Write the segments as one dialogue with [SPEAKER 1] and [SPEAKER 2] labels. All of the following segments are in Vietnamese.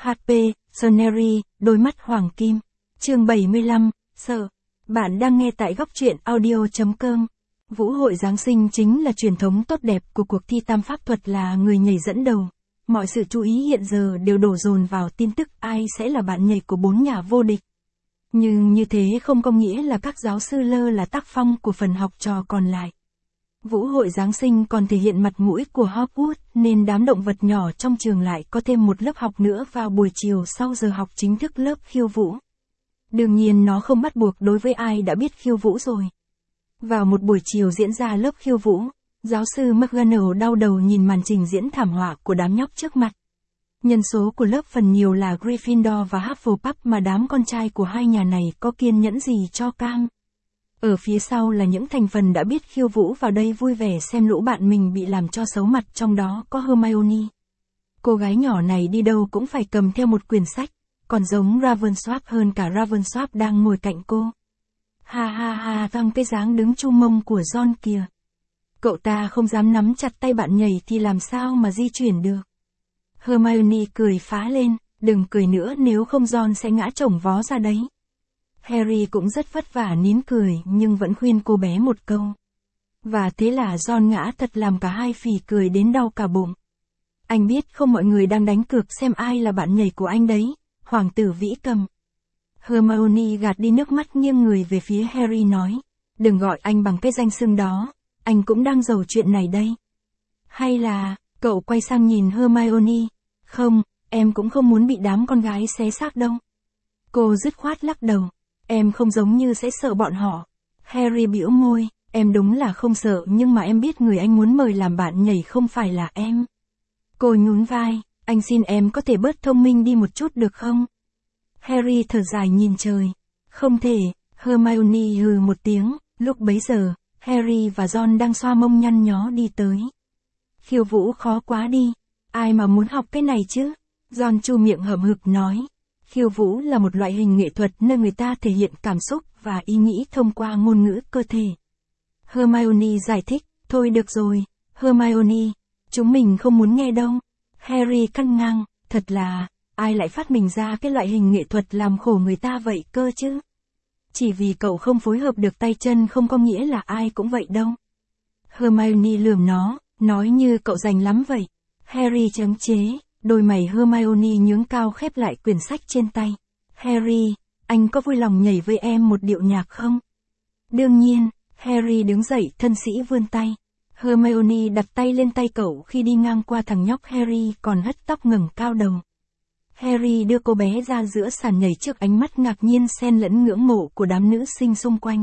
[SPEAKER 1] HP, Soneri, đôi mắt hoàng kim. Chương 75, sợ. Bạn đang nghe tại góc truyện audio.com. Vũ hội Giáng sinh chính là truyền thống tốt đẹp của cuộc thi tam pháp thuật là người nhảy dẫn đầu. Mọi sự chú ý hiện giờ đều đổ dồn vào tin tức ai sẽ là bạn nhảy của 4 nhà vô địch. Nhưng như thế không có nghĩa là các giáo sư lơ là tác phong của phần học trò còn lại. Vũ hội Giáng sinh còn thể hiện mặt mũi của Hogwarts nên đám động vật nhỏ trong trường lại có thêm một lớp học nữa vào buổi chiều sau giờ học chính thức lớp khiêu vũ. Đương nhiên nó không bắt buộc đối với ai đã biết khiêu vũ rồi. Vào một buổi chiều diễn ra lớp khiêu vũ, giáo sư McGonagall đau đầu nhìn màn trình diễn thảm họa của đám nhóc trước mặt. Nhân số của lớp phần nhiều là Gryffindor và Hufflepuff mà đám con trai của hai nhà này có kiên nhẫn gì cho cam. Ở phía sau là những thành phần đã biết khiêu vũ vào đây vui vẻ xem lũ bạn mình bị làm cho xấu mặt, trong đó có Hermione. Cô gái nhỏ này đi đâu cũng phải cầm theo một quyển sách, còn giống Ravensworth hơn cả Ravensworth đang ngồi cạnh cô. Ha ha ha, văng cái dáng đứng chu mông của Ron kìa. Cậu ta không dám nắm chặt tay bạn nhảy thì làm sao mà di chuyển được. Hermione cười phá lên, đừng cười nữa nếu không Ron sẽ ngã chổng vó ra đấy. Harry cũng rất vất vả nín cười nhưng vẫn khuyên cô bé một câu. Và thế là Ron ngã thật làm cả hai phì cười đến đau cả bụng. Anh biết không, mọi người đang đánh cược xem ai là bạn nhảy của anh đấy, Hoàng tử Vĩ Cầm. Hermione gạt đi nước mắt nghiêng người về phía Harry nói. Đừng gọi anh bằng cái danh xưng đó, anh cũng đang giàu chuyện này đây. Hay là, cậu quay sang nhìn Hermione. Không, em cũng không muốn bị đám con gái xé xác đâu. Cô dứt khoát lắc đầu. Em không giống như sẽ sợ bọn họ. Harry bĩu môi, em đúng là không sợ nhưng mà em biết người anh muốn mời làm bạn nhảy không phải là em. Cô nhún vai, anh xin em có thể bớt thông minh đi một chút được không? Harry thở dài nhìn trời. Không thể, Hermione hừ một tiếng, lúc bấy giờ, Harry và Ron đang xoa mông nhăn nhó đi tới. Khiêu vũ khó quá đi, ai mà muốn học cái này chứ? Ron chu miệng hậm hực nói. Khiêu vũ là một loại hình nghệ thuật nơi người ta thể hiện cảm xúc và ý nghĩ thông qua ngôn ngữ cơ thể. Hermione giải thích, thôi được rồi, Hermione, chúng mình không muốn nghe đâu. Harry căng ngang, thật là, ai lại phát minh ra cái loại hình nghệ thuật làm khổ người ta vậy cơ chứ? Chỉ vì cậu không phối hợp được tay chân không có nghĩa là ai cũng vậy đâu. Hermione lườm nó, nói như cậu rành lắm vậy. Harry chấm chế. Đôi mày Hermione nhướng cao khép lại quyển sách trên tay. Harry, anh có vui lòng nhảy với em một điệu nhạc không? Đương nhiên, Harry đứng dậy thân sĩ vươn tay. Hermione đặt tay lên tay cậu khi đi ngang qua thằng nhóc Harry còn hất tóc ngẩng cao đầu. Harry đưa cô bé ra giữa sàn nhảy trước ánh mắt ngạc nhiên xen lẫn ngưỡng mộ của đám nữ sinh xung quanh.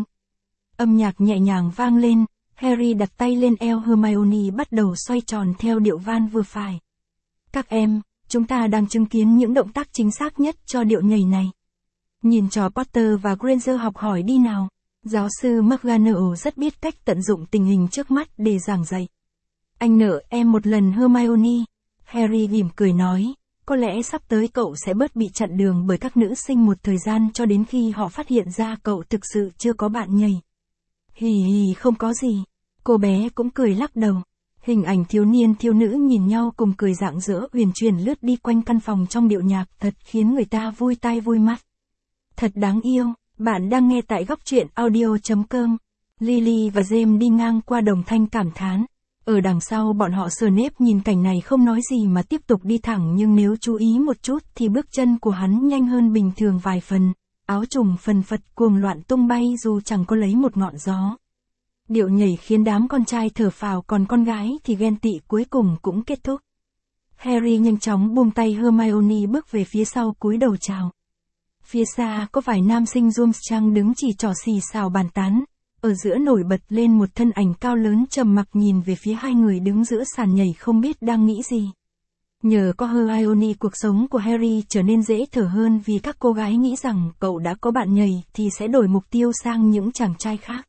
[SPEAKER 1] Âm nhạc nhẹ nhàng vang lên, Harry đặt tay lên eo Hermione bắt đầu xoay tròn theo điệu van vừa phải. Các em, chúng ta đang chứng kiến những động tác chính xác nhất cho điệu nhảy này. Nhìn trò Potter và Granger học hỏi đi nào. Giáo sư McGonagall rất biết cách tận dụng tình hình trước mắt để giảng dạy. Anh nợ em một lần Hermione. Harry mỉm cười nói, có lẽ sắp tới cậu sẽ bớt bị chặn đường bởi các nữ sinh một thời gian cho đến khi họ phát hiện ra cậu thực sự chưa có bạn nhảy. Hì hì, không có gì. Cô bé cũng cười lắc đầu. Hình ảnh thiếu niên thiếu nữ nhìn nhau cùng cười rạng rỡ uyển chuyển lướt đi quanh căn phòng trong điệu nhạc thật khiến người ta vui tai vui mắt. Thật đáng yêu, bạn đang nghe tại góc truyện audio.com. Lily và James đi ngang qua đồng thanh cảm thán. Ở đằng sau bọn họ Snape nhìn cảnh này không nói gì mà tiếp tục đi thẳng, nhưng nếu chú ý một chút thì bước chân của hắn nhanh hơn bình thường vài phần. Áo trùng phần phật cuồng loạn tung bay dù chẳng có lấy một ngọn gió. Điệu nhảy khiến đám con trai thở phào, còn con gái thì ghen tị cuối cùng cũng kết thúc. Harry nhanh chóng buông tay Hermione bước về phía sau cúi đầu chào. Phía xa có vài nam sinh Durmstrang đứng chỉ trỏ xì xào bàn tán. Ở giữa nổi bật lên một thân ảnh cao lớn trầm mặc nhìn về phía hai người đứng giữa sàn nhảy không biết đang nghĩ gì. Nhờ có Hermione cuộc sống của Harry trở nên dễ thở hơn vì các cô gái nghĩ rằng cậu đã có bạn nhảy thì sẽ đổi mục tiêu sang những chàng trai khác.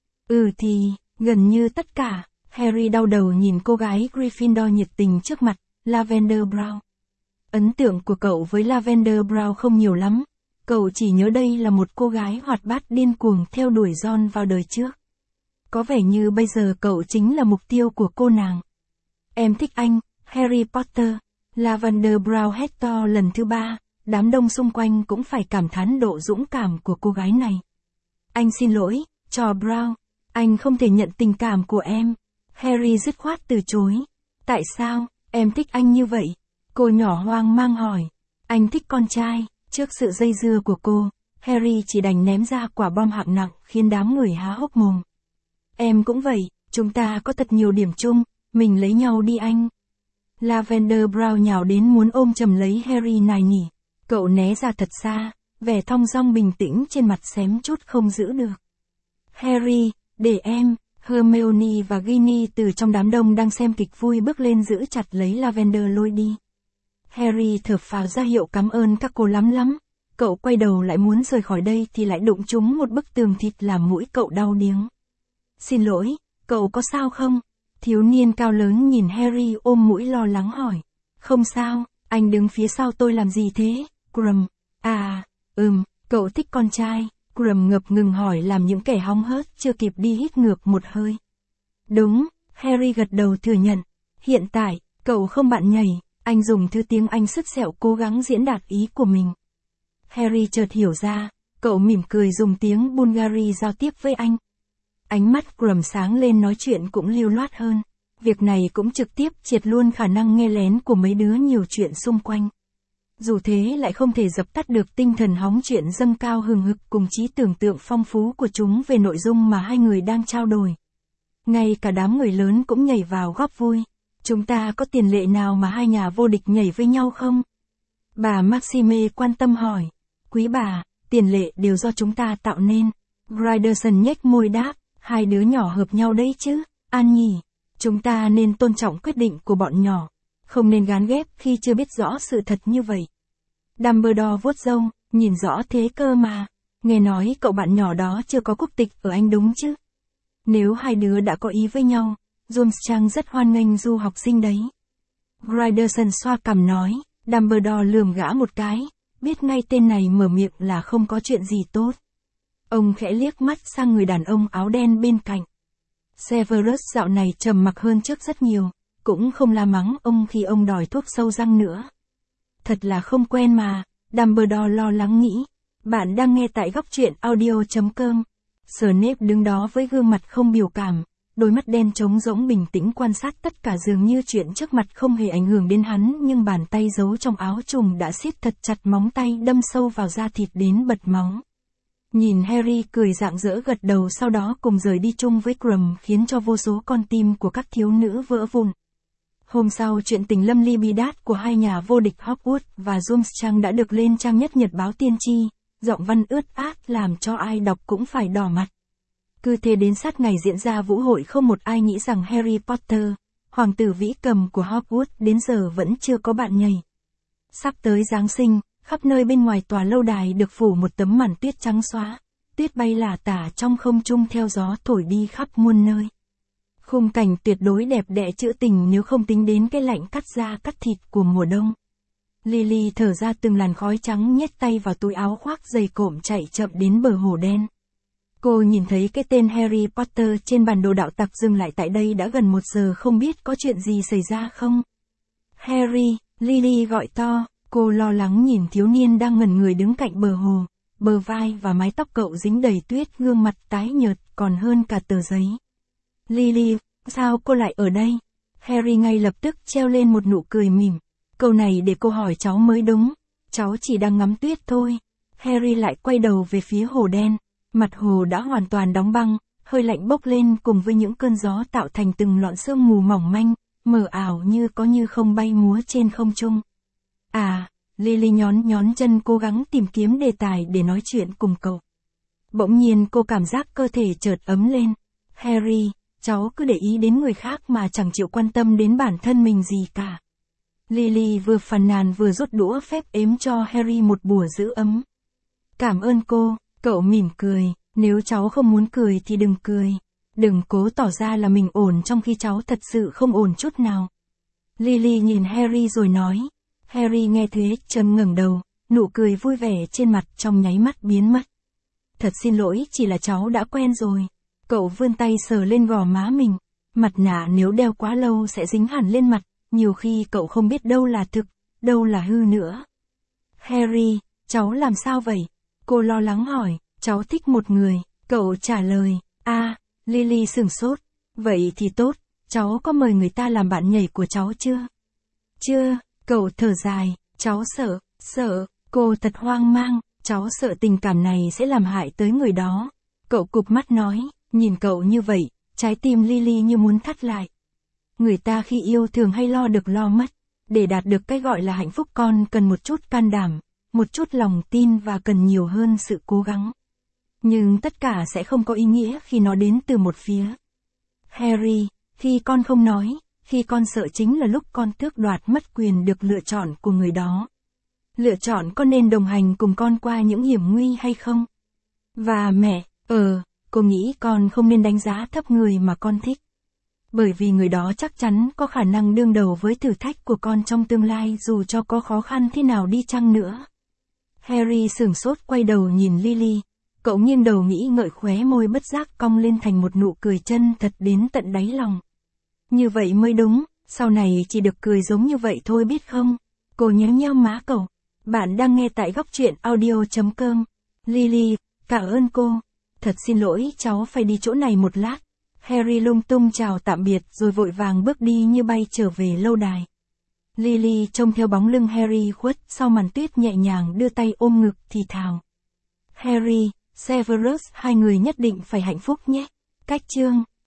[SPEAKER 1] Thì, gần như tất cả, Harry đau đầu nhìn cô gái Gryffindor nhiệt tình trước mặt, Lavender Brown. Ấn tượng của cậu với Lavender Brown không nhiều lắm, cậu chỉ nhớ đây là một cô gái hoạt bát điên cuồng theo đuổi Ron vào đời trước. Có vẻ như bây giờ cậu chính là mục tiêu của cô nàng. Em thích anh, Harry Potter. Lavender Brown hét to lần thứ 3, đám đông xung quanh cũng phải cảm thán độ dũng cảm của cô gái này. Anh xin lỗi, trò Brown, anh không thể nhận tình cảm của em. Harry dứt khoát từ chối. Tại sao, em thích anh như vậy? Cô nhỏ hoang mang hỏi. Anh thích con trai. Trước sự dây dưa của cô, Harry chỉ đành ném ra quả bom hạng nặng khiến đám người há hốc mồm. Em cũng vậy, chúng ta có thật nhiều điểm chung, mình lấy nhau đi anh. Lavender Brown nhào đến muốn ôm chầm lấy Harry nài nỉ. Cậu né ra thật xa, vẻ thong dong bình tĩnh trên mặt xém chút không giữ được. Harry, để em. Hermione và Ginny từ trong đám đông đang xem kịch vui bước lên giữ chặt lấy Lavender lôi đi. Harry thở phào ra hiệu cảm ơn các cô lắm. Cậu quay đầu lại muốn rời khỏi đây thì lại đụng trúng một bức tường thịt làm mũi cậu đau điếng. Xin lỗi, cậu có sao không? Thiếu niên cao lớn nhìn Harry ôm mũi lo lắng hỏi. Không sao, anh đứng phía sau tôi làm gì thế? Krum. Cậu thích con trai. Krum ngập ngừng hỏi làm những kẻ hóng hớt chưa kịp đi hít ngược một hơi. Đúng, Harry gật đầu thừa nhận. Hiện tại, cậu không bạn nhảy, anh dùng thứ tiếng Anh sứt sẹo cố gắng diễn đạt ý của mình. Harry chợt hiểu ra, cậu mỉm cười dùng tiếng Bulgari giao tiếp với anh. Ánh mắt Krum sáng lên nói chuyện cũng lưu loát hơn. Việc này cũng trực tiếp triệt luôn khả năng nghe lén của mấy đứa nhiều chuyện xung quanh. Dù thế lại không thể dập tắt được tinh thần hóng chuyện dâng cao hừng hực cùng trí tưởng tượng phong phú của chúng về nội dung mà hai người đang trao đổi. Ngay cả đám người lớn cũng nhảy vào góp vui. Chúng ta có tiền lệ nào mà hai nhà vô địch nhảy với nhau không? Bà Maxime quan tâm hỏi. Quý bà, tiền lệ đều do chúng ta tạo nên. Gryderson nhếch môi đáp, hai đứa nhỏ hợp nhau đấy chứ, An nhỉ. Chúng ta nên tôn trọng quyết định của bọn nhỏ. Không nên gán ghép khi chưa biết rõ sự thật như vậy. Dumbledore vuốt râu, nhìn rõ thế cơ mà. Nghe nói cậu bạn nhỏ đó chưa có quốc tịch ở Anh đúng chứ? Nếu hai đứa đã có ý với nhau, Durmstrang rất hoan nghênh du học sinh đấy. Gryderson xoa cằm nói, Dumbledore lườm gã một cái, biết ngay tên này mở miệng là không có chuyện gì tốt. Ông khẽ liếc mắt sang người đàn ông áo đen bên cạnh. Severus dạo này trầm mặc hơn trước rất nhiều, cũng không la mắng ông khi ông đòi thuốc sâu răng nữa. Thật là không quen mà, Dumbledore lo lắng nghĩ. Bạn đang nghe tại góc truyện audio.com. Snape đứng đó với gương mặt không biểu cảm, đôi mắt đen trống rỗng bình tĩnh quan sát tất cả dường như chuyện trước mặt không hề ảnh hưởng đến hắn, nhưng bàn tay giấu trong áo trùng đã siết thật chặt móng tay đâm sâu vào da thịt đến bật máu. Nhìn Harry cười rạng rỡ gật đầu sau đó cùng rời đi chung với Krum khiến cho vô số con tim của các thiếu nữ vỡ vụn. Hôm sau chuyện tình lâm ly bi đát của hai nhà vô địch Hogwarts và Durmstrang đã được lên trang nhất nhật báo tiên tri, giọng văn ướt át làm cho ai đọc cũng phải đỏ mặt. Cứ thế đến sát ngày diễn ra vũ hội không một ai nghĩ rằng Harry Potter, hoàng tử vĩ cầm của Hogwarts đến giờ vẫn chưa có bạn nhảy. Sắp tới Giáng sinh, khắp nơi bên ngoài tòa lâu đài được phủ một tấm màn tuyết trắng xóa, tuyết bay lả tả trong không trung theo gió thổi đi khắp muôn nơi. Khung cảnh tuyệt đối đẹp đẽ trữ tình nếu không tính đến cái lạnh cắt da cắt thịt của mùa đông. Lily thở ra từng làn khói trắng nhét tay vào túi áo khoác dày cộm chạy chậm đến bờ hồ đen. Cô nhìn thấy cái tên Harry Potter trên bản đồ đạo tặc dừng lại tại đây đã gần 1 giờ không biết có chuyện gì xảy ra không. Harry, Lily gọi to, cô lo lắng nhìn thiếu niên đang ngẩn người đứng cạnh bờ hồ, bờ vai và mái tóc cậu dính đầy tuyết gương mặt tái nhợt còn hơn cả tờ giấy. Lily, sao cô lại ở đây? Harry ngay lập tức treo lên một nụ cười mỉm. Câu này để cô hỏi cháu mới đúng, cháu chỉ đang ngắm tuyết thôi. Harry lại quay đầu về phía hồ đen, mặt hồ đã hoàn toàn đóng băng, hơi lạnh bốc lên cùng với những cơn gió tạo thành từng lọn sương mù mỏng manh, mờ ảo như có như không bay múa trên không trung. Lily nhón chân cố gắng tìm kiếm đề tài để nói chuyện cùng cậu. Bỗng nhiên cô cảm giác cơ thể chợt ấm lên. Harry, cháu cứ để ý đến người khác mà chẳng chịu quan tâm đến bản thân mình gì cả. Lily vừa phàn nàn vừa rút đũa phép ếm cho Harry một bùa giữ ấm. Cảm ơn cô, cậu mỉm cười, nếu cháu không muốn cười thì đừng cười. Đừng cố tỏ ra là mình ổn trong khi cháu thật sự không ổn chút nào. Lily nhìn Harry rồi nói. Harry nghe thế chợt ngẩng đầu, nụ cười vui vẻ trên mặt trong nháy mắt biến mất. Thật xin lỗi, chỉ là cháu đã quen rồi. Cậu vươn tay sờ lên gò má mình. Mặt nạ nếu đeo quá lâu sẽ dính hẳn lên mặt, nhiều khi cậu không biết đâu là thực, đâu là hư nữa. Harry, cháu làm sao vậy? Cô lo lắng hỏi, cháu thích một người, cậu trả lời, Lily sửng sốt, vậy thì tốt, cháu có mời người ta làm bạn nhảy của cháu chưa? Chưa, cậu thở dài, cháu sợ, cô thật hoang mang, cháu sợ tình cảm này sẽ làm hại tới người đó. Cậu cụp mắt nói, nhìn cậu như vậy, trái tim Lily như muốn thắt lại. Người ta khi yêu thường hay lo được lo mất, để đạt được cái gọi là hạnh phúc con cần một chút can đảm, một chút lòng tin và cần nhiều hơn sự cố gắng. Nhưng tất cả sẽ không có ý nghĩa khi nó đến từ một phía. Harry, khi con không nói, khi con sợ chính là lúc con tước đoạt mất quyền được lựa chọn của người đó. Lựa chọn có nên đồng hành cùng con qua những hiểm nguy hay không? Và mẹ, cô nghĩ con không nên đánh giá thấp người mà con thích. Bởi vì người đó chắc chắn có khả năng đương đầu với thử thách của con trong tương lai dù cho có khó khăn thế nào đi chăng nữa. Harry sửng sốt quay đầu nhìn Lily. Cậu nghiêng đầu nghĩ ngợi, khóe môi bất giác cong lên thành một nụ cười chân thật đến tận đáy lòng. Như vậy mới đúng, sau này chỉ được cười giống như vậy thôi biết không? Cô nhéo nhéo má cậu. Bạn đang nghe tại góc truyện audio.com. Lily, cảm ơn cô. Thật xin lỗi, cháu phải đi chỗ này một lát. Harry lung tung chào tạm biệt rồi vội vàng bước đi như bay trở về lâu đài. Lily trông theo bóng lưng Harry khuất sau màn tuyết nhẹ nhàng đưa tay ôm ngực thì thào. Harry, Severus, hai người nhất định phải hạnh phúc nhé. Cách chương